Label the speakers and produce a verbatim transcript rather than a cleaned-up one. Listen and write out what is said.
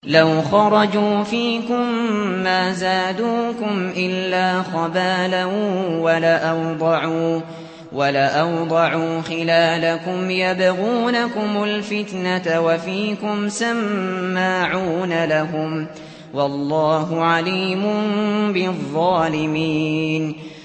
Speaker 1: لَوْ خَرَجُوا فِيكُم مَّا زَادُوكُمْ إِلَّا خَبَالًا وَلَأَوْضَعُوا وَلَأَوْضَعُوا خِلَالَكُمْ يَبْغُونَكُمُ الْفِتْنَةَ وَفِيكُمْ سَمَّاعُونَ لَهُمْ ۗ وَاللَّهُ عَلِيمٌ بِالظَّالِمِينَ